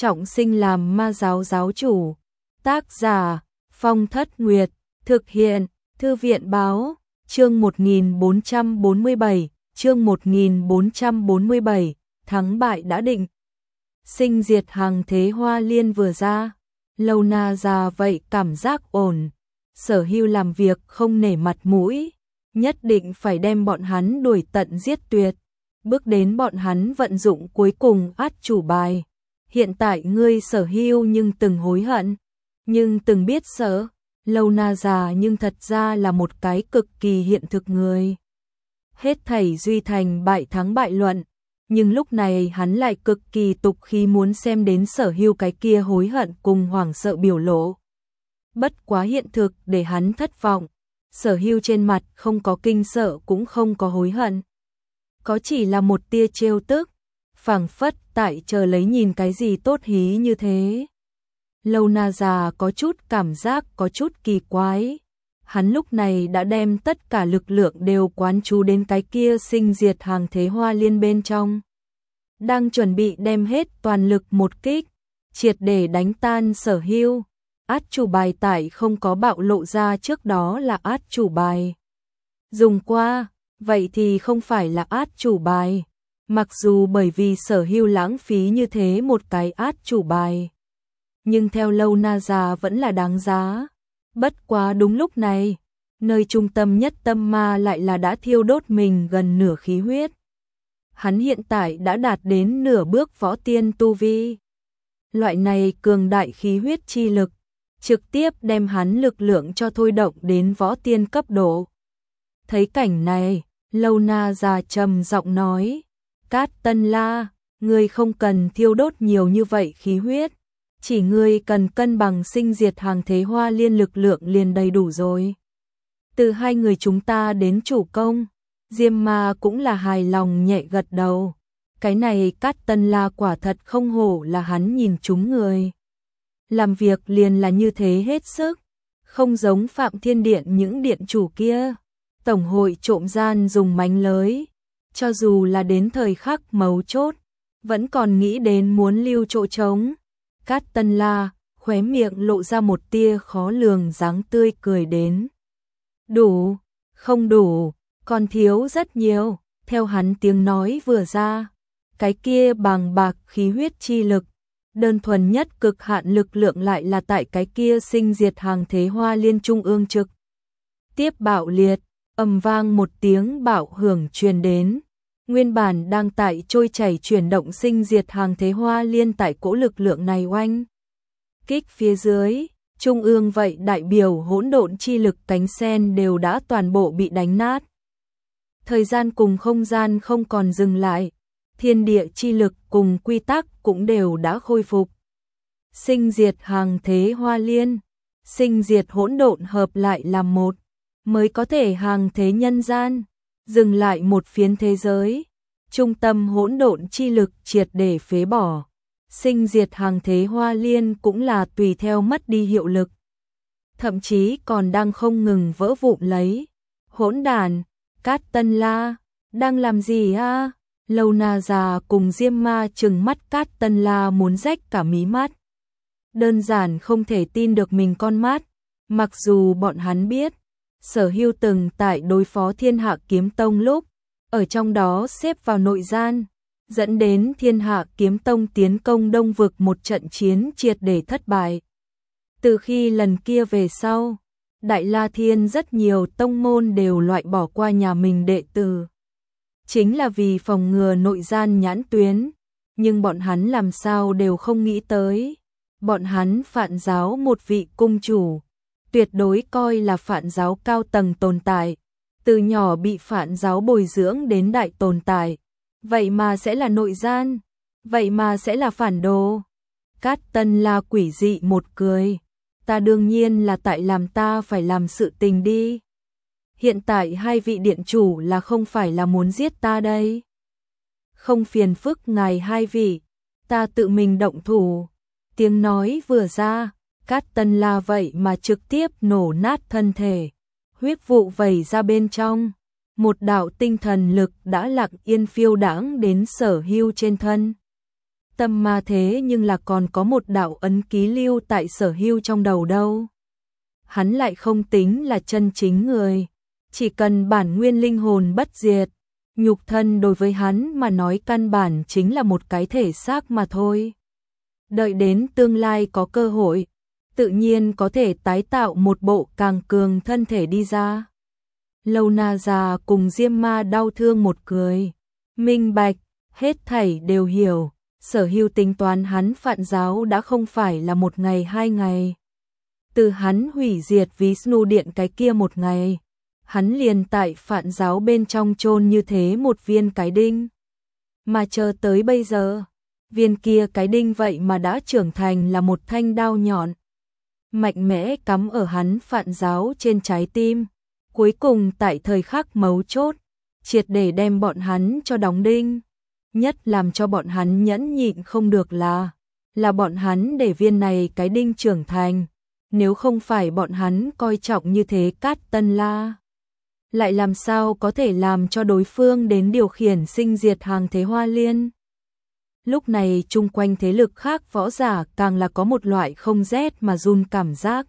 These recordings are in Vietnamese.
trọng sinh làm ma giáo giáo chủ. Tác giả Phong Thất Nguyệt, thực hiện Thư viện báo, chương 1447, chương 1447, thắng bại đã định. Sinh diệt hàng thế Hoa Liên vừa ra, Lâu Na già vậy cảm giác ổn, Sở Hưu làm việc không nể mặt mũi, nhất định phải đem bọn hắn đuổi tận giết tuyệt, bước đến bọn hắn vận dụng cuối cùng át chủ bài. Hiện tại ngươi Sở Hưu nhưng từng hối hận, nhưng từng biết sợ. Lâu Na già nhưng thật ra là một cái cực kỳ hiện thực người. Hết thảy duy thành bại thắng bại luận, nhưng lúc này hắn lại cực kỳ tục khí muốn xem đến Sở Hưu cái kia hối hận cùng hoảng sợ biểu lộ. Bất quá hiện thực để hắn thất vọng, Sở Hưu trên mặt không có kinh sợ cũng không có hối hận. Có chỉ là một tia trêu tức, phảng phất tại chờ lấy nhìn cái gì tốt hí như thế. Lâu Na già có chút cảm giác có chút kỳ quái. Hắn lúc này đã đem tất cả lực lượng đều quán chú đến cái kia sinh diệt hàng thế Hoa Liên bên trong. Đang chuẩn bị đem hết toàn lực một kích, triệt để đánh tan Sở Hưu. Át chủ bài tại không có bạo lộ ra trước đó là át chủ bài. Dùng qua, vậy thì không phải là át chủ bài. Mặc dù bởi vì Sở Hưu lãng phí như thế một cái át chủ bài, nhưng theo Lâu Na già vẫn là đáng giá. Bất quá đúng lúc này, nơi trung tâm nhất tâm ma lại là đã thiêu đốt mình gần nửa khí huyết. Hắn hiện tại đã đạt đến nửa bước võ tiên tu vi. Loại này cường đại khí huyết chi lực, trực tiếp đem hắn lực lượng cho thôi động đến võ tiên cấp độ. Thấy cảnh này, Lâu Na già trầm giọng nói, Cát Tân La, ngươi không cần thiêu đốt nhiều như vậy khí huyết. Chỉ ngươi cần cân bằng sinh diệt hàng thế Hoa Liên lực lượng liền đầy đủ rồi. Từ hai người chúng ta đến chủ công, Diêm Ma cũng là hài lòng nhẹ gật đầu. Cái này Cát Tân La quả thật không hổ là hắn nhìn chúng người. Làm việc liền là như thế hết sức, không giống Phạm Thiên Điện những điện chủ kia. Tổng hội trộm gian dùng mánh lới, cho dù là đến thời khắc mấu chốt, vẫn còn nghĩ đến muốn lưu chỗ trống. Cát Tân La khóe miệng lộ ra một tia khó lường dáng tươi cười đến. Đủ, không đủ, còn thiếu rất nhiều. Theo hắn tiếng nói vừa ra, cái kia bàng bạc khí huyết chi lực, đơn thuần nhất cực hạn lực lượng lại là tại cái kia sinh diệt hàng thế Hoa Liên trung ương trực tiếp bạo liệt, ầm vang một tiếng bạo hưởng truyền đến. Nguyên bản đang tại trôi chảy chuyển động sinh diệt hàng thế Hoa Liên tại cỗ lực lượng này oanh kích phía dưới, trung ương vậy đại biểu hỗn độn chi lực cánh sen đều đã toàn bộ bị đánh nát. Thời gian cùng không gian không còn dừng lại, thiên địa chi lực cùng quy tắc cũng đều đã khôi phục. Sinh diệt hàng thế Hoa Liên, sinh diệt hỗn độn hợp lại làm một, mới có thể hàng thế nhân gian. Dừng lại một phiến thế giới, trung tâm hỗn độn chi lực triệt để phế bỏ, sinh diệt hàng thế Hoa Liên cũng là tùy theo mất đi hiệu lực, thậm chí còn đang không ngừng vỡ vụn lấy. Hỗn đàn, Cát Tân La, đang làm gì a? Lâu Na già cùng Diêm Ma trừng mắt Cát Tân La muốn rách cả mí mắt. Đơn giản không thể tin được mình con mắt, mặc dù bọn hắn biết Sở Hưu từng tại đối phó Thiên Hạ Kiếm Tông lúc, ở trong đó xếp vào nội gian, dẫn đến Thiên Hạ Kiếm Tông tiến công Đông Vực một trận chiến triệt để thất bại. Từ khi lần kia về sau, Đại La Thiên rất nhiều tông môn đều loại bỏ qua nhà mình đệ tử. Chính là vì phòng ngừa nội gian nhãn tuyến, nhưng bọn hắn làm sao đều không nghĩ tới. Bọn hắn Phạn giáo một vị cung chủ, tuyệt đối coi là Phạn giáo cao tầng tồn tại, từ nhỏ bị Phạn giáo bồi dưỡng đến đại tồn tại, vậy mà sẽ là nội gian, vậy mà sẽ là phản đồ. Cát Tân La quỷ dị một cười, ta đương nhiên là tại làm ta phải làm sự tình đi. Hiện tại hai vị điện chủ là không phải là muốn giết ta đây. Không phiền phức ngài hai vị, ta tự mình động thủ. Tiếng nói vừa ra, Cát Tân La vậy mà trực tiếp nổ nát thân thể, huyết vụ vẩy ra bên trong, một đạo tinh thần lực đã lặng yên phiêu đãng đến Sở Hưu trên thân. Tâm ma thế nhưng là còn có một đạo ấn ký lưu tại Sở Hưu trong đầu đâu. Hắn lại không tính là chân chính người, chỉ cần bản nguyên linh hồn bất diệt, nhục thân đối với hắn mà nói căn bản chính là một cái thể xác mà thôi. Đợi đến tương lai có cơ hội, tự nhiên có thể tái tạo một bộ càng cường thân thể đi ra. Lâu Na già cùng Diêm Ma đau thương một cười, minh bạch, hết thảy đều hiểu, Sở Hưu tính toán hắn phản giáo đã không phải là một ngày hai ngày. Từ hắn hủy diệt Vishnu Điện cái kia một ngày, hắn liền tại phản giáo bên trong chôn như thế một viên cái đinh. Mà chờ tới bây giờ, viên kia cái đinh vậy mà đã trưởng thành là một thanh đao nhọn, mạnh mẽ cắm ở hắn phản giáo trên trái tim, cuối cùng tại thời khắc mấu chốt, triệt để đem bọn hắn cho đóng đinh. Nhất làm cho bọn hắn nhẫn nhịn không được là bọn hắn để viên này cái đinh trưởng thành, nếu không phải bọn hắn coi trọng như thế Cát Tân La, lại làm sao có thể làm cho đối phương đến điều khiển sinh diệt hàng thế Hoa Liên. Lúc này chung quanh thế lực khác võ giả càng là có một loại không rét mà run cảm giác.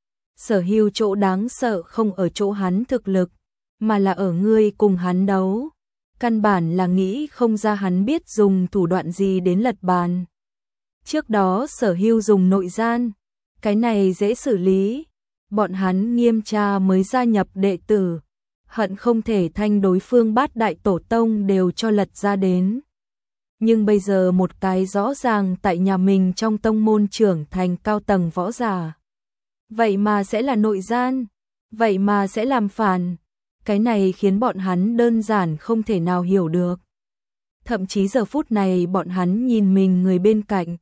Sở Hưu chỗ đáng sợ không ở chỗ hắn thực lực, mà là ở ngươi cùng hắn đấu. Căn bản là nghĩ không ra hắn biết dùng thủ đoạn gì đến lật bàn. Trước đó Sở Hưu dùng nội gian, cái này dễ xử lý. Bọn hắn nghiêm tra mới gia nhập đệ tử, hận không thể thanh đối phương bát đại tổ tông đều cho lật ra đến. Nhưng bây giờ một cái rõ ràng tại nhà mình trong tông môn trưởng thành cao tầng võ giả, vậy mà sẽ là nội gian, vậy mà sẽ làm phản. Cái này khiến bọn hắn đơn giản không thể nào hiểu được. Thậm chí giờ phút này bọn hắn nhìn mình người bên cạnh,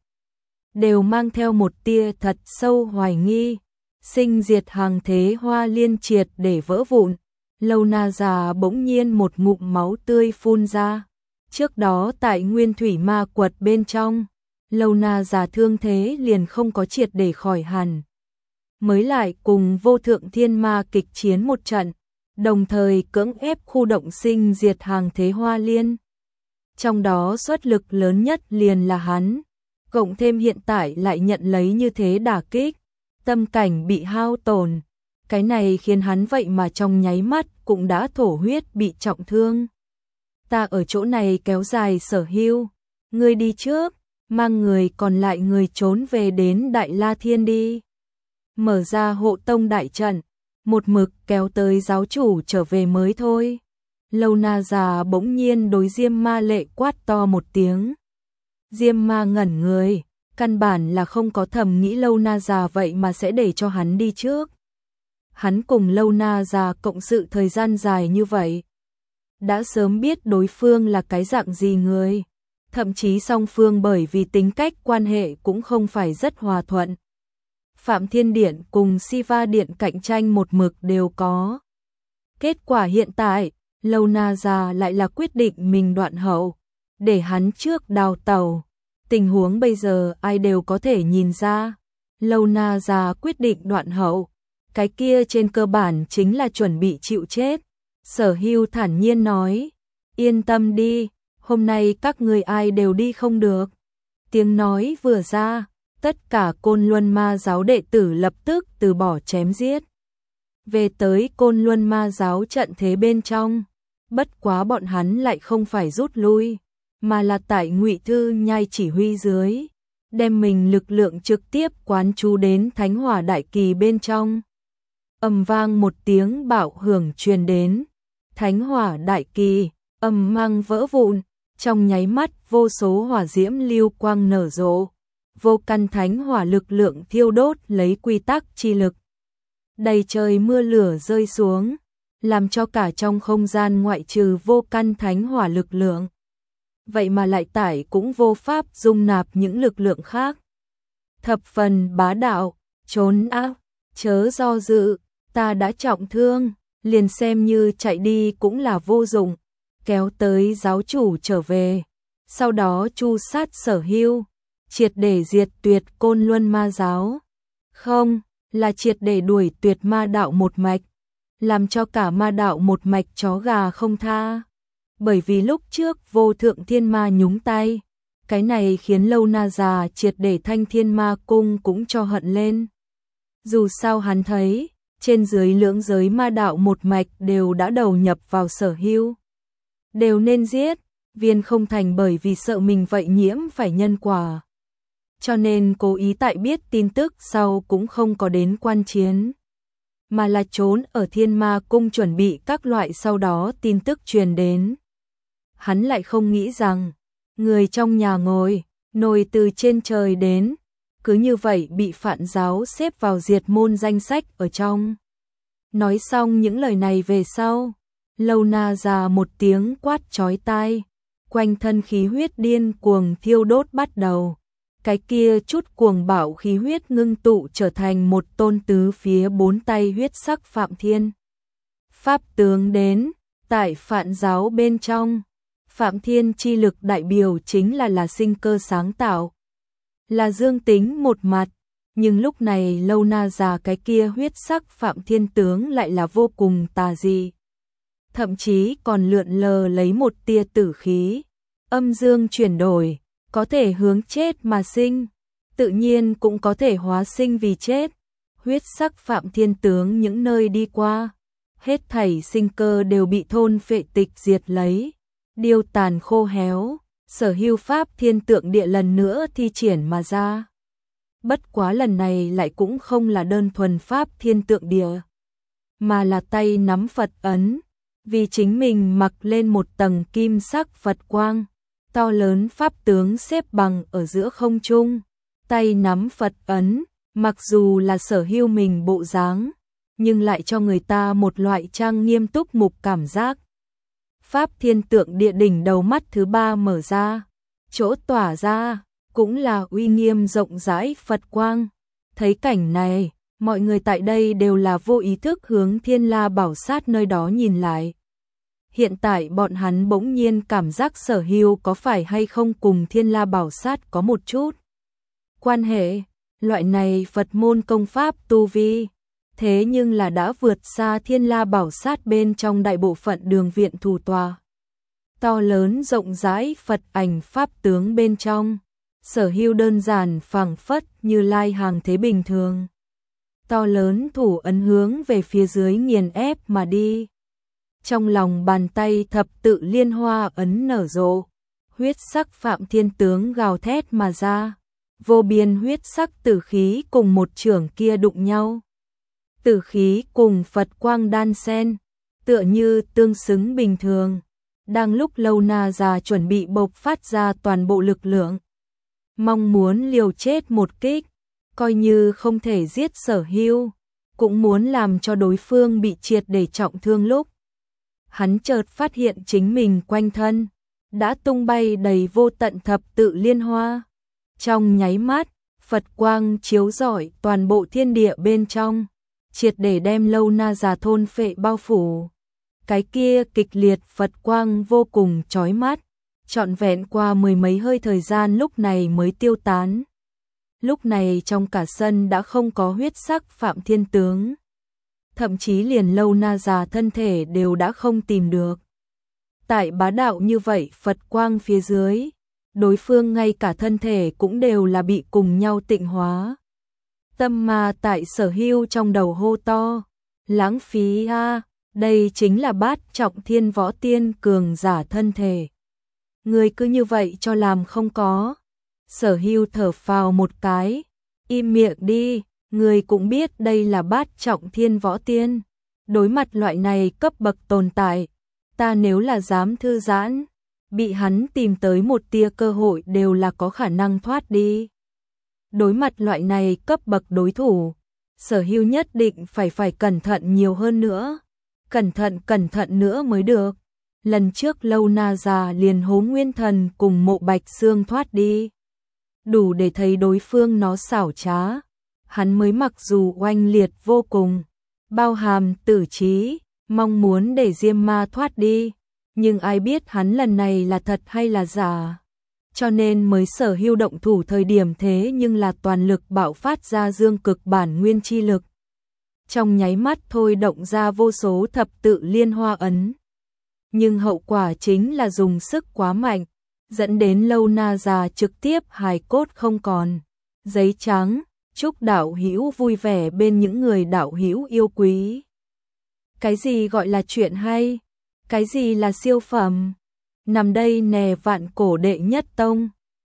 đều mang theo một tia thật sâu hoài nghi. Sinh diệt hàng thế Hoa Liên triệt để vỡ vụn, Lâu Na già bỗng nhiên một ngụm máu tươi phun ra. Trước đó tại Nguyên Thủy Ma Quật bên trong, Lâu Na già thương thế liền không có triệt để khỏi hẳn. Mới lại cùng Vô Thượng Thiên Ma kịch chiến một trận, đồng thời cưỡng ép khu động sinh diệt hàng thế Hoa Liên. Trong đó xuất lực lớn nhất liền là hắn, cộng thêm hiện tại lại nhận lấy như thế đả kích, tâm cảnh bị hao tổn. Cái này khiến hắn vậy mà trong nháy mắt cũng đã thổ huyết bị trọng thương. Ta ở chỗ này kéo dài Sở Hưu, ngươi đi trước, mang người còn lại người trốn về đến Đại La Thiên đi. Mở ra hộ tông đại trận, một mực kéo tới giáo chủ trở về mới thôi. Lâu Na già bỗng nhiên đối Diêm Ma lệ quát to một tiếng. Diêm Ma ngẩn người, căn bản là không có thầm nghĩ Lâu Na già vậy mà sẽ để cho hắn đi trước. Hắn cùng Lâu Na già cộng sự thời gian dài như vậy, đã sớm biết đối phương là cái dạng gì người, thậm chí song phương bởi vì tính cách quan hệ cũng không phải rất hòa thuận. Phạm Thiên Điện cùng Siva Điện cạnh tranh một mực đều có. Kết quả hiện tại, Lâu Na già lại là quyết định mình đoạn hậu, để hắn trước đào tẩu. Tình huống bây giờ ai đều có thể nhìn ra, Lâu Na già quyết định đoạn hậu, cái kia trên cơ bản chính là chuẩn bị chịu chết. Sở Hưu thản nhiên nói, yên tâm đi, hôm nay các người ai đều đi không được. Tiếng nói vừa ra, tất cả Côn Luân Ma giáo đệ tử lập tức từ bỏ chém giết, về tới Côn Luân Ma giáo trận thế bên trong. Bất quá bọn hắn lại không phải rút lui, mà là tại Ngụy Thư Nhai chỉ huy dưới, đem mình lực lượng trực tiếp quán chú đến Thánh Hỏa Đại Kỳ bên trong. Ầm vang một tiếng bạo hưởng truyền đến, Thánh Hỏa Đại Kỳ ầm mang vỡ vụn, trong nháy mắt vô số hỏa diễm lưu quang nở rộ, vô căn thánh hỏa lực lượng thiêu đốt lấy quy tắc chi lực. Đầy trời mưa lửa rơi xuống, làm cho cả trong không gian ngoại trừ vô căn thánh hỏa lực lượng, vậy mà lại tải cũng vô pháp dung nạp những lực lượng khác. Thập phần bá đạo, trốn ác, chớ do dự, ta đã trọng thương, liền xem như chạy đi cũng là vô dụng, kéo tới giáo chủ trở về, sau đó chu sát Sở Hưu, triệt để diệt tuyệt Côn Luân Ma giáo. Không, là triệt để đuổi tuyệt ma đạo một mạch, làm cho cả ma đạo một mạch chó gà không tha. Bởi vì lúc trước Vô Thượng Thiên Ma nhúng tay, Cái này khiến Lâu Na già triệt để Thanh Thiên Ma Cung cũng cho hận lên. Dù sao hắn thấy, trên dưới lưỡng giới ma đạo một mạch đều đã đầu nhập vào Sở Hưu. Đều nên giết, Viên không thành bởi vì sợ mình vậy nhiễm phải nhân quả. Cho nên cố ý tại biết tin tức sau cũng không có đến quan chiến. Mà là trốn ở Thiên Ma Cung chuẩn bị các loại sau đó tin tức truyền đến. Hắn lại không nghĩ rằng, người trong nhà ngồi, nồi từ trên trời đến, cứ như vậy bị Phạn giáo xếp vào diệt môn danh sách ở trong. Nói xong những lời này về sau, Lâu Na già một tiếng quát chói tai, quanh thân khí huyết điên cuồng thiêu đốt bắt đầu. Cái kia chút cuồng bạo khí huyết ngưng tụ trở thành một tôn tứ phía bốn tay huyết sắc Phạm Thiên. Pháp tướng đến, tại Phạn giáo bên trong, Phạm Thiên chi lực đại biểu chính là sinh cơ sáng tạo. Là dương tính một mặt, nhưng lúc này Lâu Na già cái kia huyết sắc Phạm Thiên tướng lại là vô cùng tà dị. Thậm chí còn lượn lờ lấy một tia tử khí, âm dương chuyển đổi, có thể hướng chết mà sinh, tự nhiên cũng có thể hóa sinh vì chết. Huyết sắc Phạm Thiên tướng những nơi đi qua, hết thảy sinh cơ đều bị thôn phệ tịch diệt lấy, điêu tàn khô héo. Sở Hưu Pháp Thiên Tượng Địa lần nữa thi triển mà ra. Bất quá lần này lại cũng không là đơn thuần Pháp Thiên Tượng Địa, mà là tay nắm Phật ấn, vì chính mình mặc lên một tầng kim sắc Phật quang, to lớn pháp tướng xếp bằng ở giữa không trung, tay nắm Phật ấn, mặc dù là Sở Hưu mình bộ dáng, nhưng lại cho người ta một loại trang nghiêm túc mục cảm giác. Pháp Thiên Tượng Địa đỉnh đầu mắt thứ ba mở ra, chỗ tỏa ra cũng là uy nghiêm rộng rãi Phật quang. Thấy cảnh này, mọi người tại đây đều là vô ý thức hướng Thiên La Bảo Sát nơi đó nhìn lại. Hiện tại bọn hắn bỗng nhiên cảm giác Sở Hưu có phải hay không cùng Thiên La Bảo Sát có một chút quan hệ. Loại này Phật môn công pháp tu vi, thế nhưng là đã vượt xa Thiên La Bảo Sát bên trong đại bộ phận đường viện thủ tòa. To lớn rộng rãi Phật ảnh pháp tướng bên trong, Sở Hưu đơn giản phẳng phất như lai hàng thế bình thường. To lớn thủ ấn hướng về phía dưới nghiền ép mà đi. Trong lòng bàn tay thập tự liên hoa ấn nở rộ, huyết sắc Phạm Thiên tướng gào thét mà ra, vô biên huyết sắc tử khí cùng một chưởng kia đụng nhau. Tử khí cùng Phật quang đan xen, tựa như tương xứng bình thường. Đang lúc Lâu Na già chuẩn bị bộc phát ra toàn bộ lực lượng, mong muốn liều chết một kích, coi như không thể giết Sở Hưu, cũng muốn làm cho đối phương bị triệt để trọng thương lúc. Hắn chợt phát hiện chính mình quanh thân đã tung bay đầy vô tận thập tự liên hoa. Trong nháy mắt, Phật quang chiếu rọi toàn bộ thiên địa bên trong, triệt để đem Lâu Na già thôn phệ bao phủ. Cái kia kịch liệt Phật quang vô cùng chói mắt, trọn vẹn qua mười mấy hơi thời gian lúc này mới tiêu tán. Lúc này trong cả sân đã không có huyết sắc Phạm Thiên tướng, thậm chí liền Lâu Na già thân thể đều đã không tìm được. Tại bá đạo như vậy Phật quang phía dưới, đối phương ngay cả thân thể cũng đều là bị cùng nhau tịnh hóa. Tâm ma tại Sở Hưu trong đầu hô to, lãng phí a, đây chính là bát trọng thiên võ tiên cường giả thân thể. Người cứ như vậy cho làm không có. Sở Hưu thở phào một cái, im miệng đi, người cũng biết đây là bát trọng thiên võ tiên. Đối mặt loại này cấp bậc tồn tại, ta nếu là dám thư giãn, bị hắn tìm tới một tia cơ hội đều là có khả năng thoát đi. Đối mặt loại này cấp bậc đối thủ, Sở Hưu nhất định phải cẩn thận nhiều hơn nữa. Cẩn thận nữa mới được. Lần trước Lâu Na già liền hố Nguyên Thần cùng Mộ Bạch Xương thoát đi, đủ để thấy đối phương nó xảo trá. Hắn mới mặc dù oanh liệt vô cùng, bao hàm tử trí, mong muốn để Diêm Ma thoát đi, nhưng ai biết hắn lần này là thật hay là giả. Cho nên mới Sở Hưu động thủ thời điểm thế nhưng là toàn lực bạo phát ra dương cực bản nguyên chi lực. Trong nháy mắt thôi động ra vô số thập tự liên hoa ấn. Nhưng hậu quả chính là dùng sức quá mạnh, dẫn đến Lâu Na già trực tiếp hài cốt không còn. Giấy trắng, chúc đạo hữu vui vẻ bên những người đạo hữu yêu quý. Cái gì gọi là chuyện hay? Cái gì là siêu phẩm? Nằm đây nè vạn cổ đệ nhất tông.